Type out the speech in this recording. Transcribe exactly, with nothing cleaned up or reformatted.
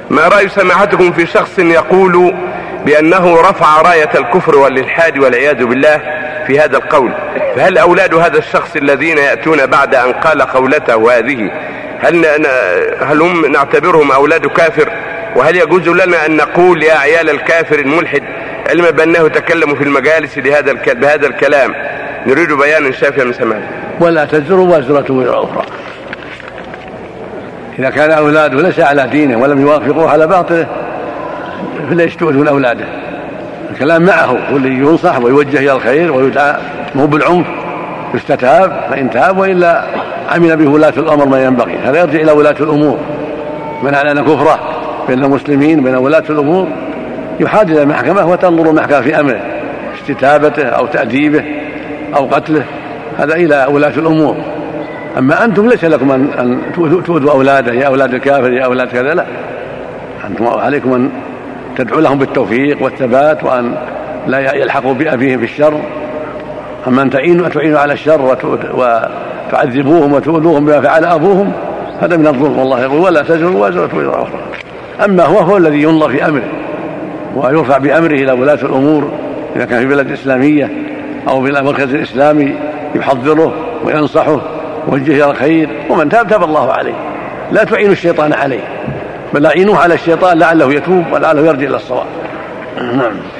ما رأي سماحتكم في شخص يقول بأنه رفع راية الكفر والإلحاد والعياذ بالله في هذا القول؟ فهل أولاد هذا الشخص الذين يأتون بعد أن قال قولته هذه هل, هل هم نعتبرهم أولاد كافر؟ وهل يجوز لنا أن نقول يا عيال الكافر الملحد علما بأنه تكلم في المجالس بهذا بهذا الكلام؟ نريد بيانا شافيا من سماحتكم. ولا تزر وازرة وزر أخرى. إذا كان أولاده ليس على دينه ولم يوافقوه على باطله فليس تؤذون أولاده. الكلام معه واللي ينصح ويوجه إلى الخير ويدعى مو بالعنف، يستتاب فإن تاب، وإلا عمل به ولاة الأمر ما ينبغي. هذا يرجع إلى ولاة الأمور. من أعلن كفره بين المسلمين بين ولاة الأمور يحاد إلى المحكمة وتنظر المحكمة في أمره استتابته أو تأديبه أو قتله، هذا إلى ولاة الأمور. أما أنتم ليس لكم أن تؤذوا أولاده يا أولاد الكافر يا أولاد كذا، لا، أنتم عليكم أن تدعو لهم بالتوفيق والثبات وأن لا يلحقوا بأبيهم في الشر. أما أن تعينوا تعينوا على الشر وتعذبوهم وتؤذوهم بما فعل أبوهم هذا من الظلم. والله يقول ولا تزر وازرة وزر أخرى. أما هو هو الذي ينظر في أمره ويرفع بأمره إلى ولاة الأمور. إذا كان في بلد إسلامية أو في المركز الإسلامي يحضره وينصحه ويوجه إلى الخير، ومن تاب تاب الله عليه. لا تعينوا الشيطان عليه، بل أعينوه على الشيطان لعله يتوب ولعله يرجع إلى الصواب.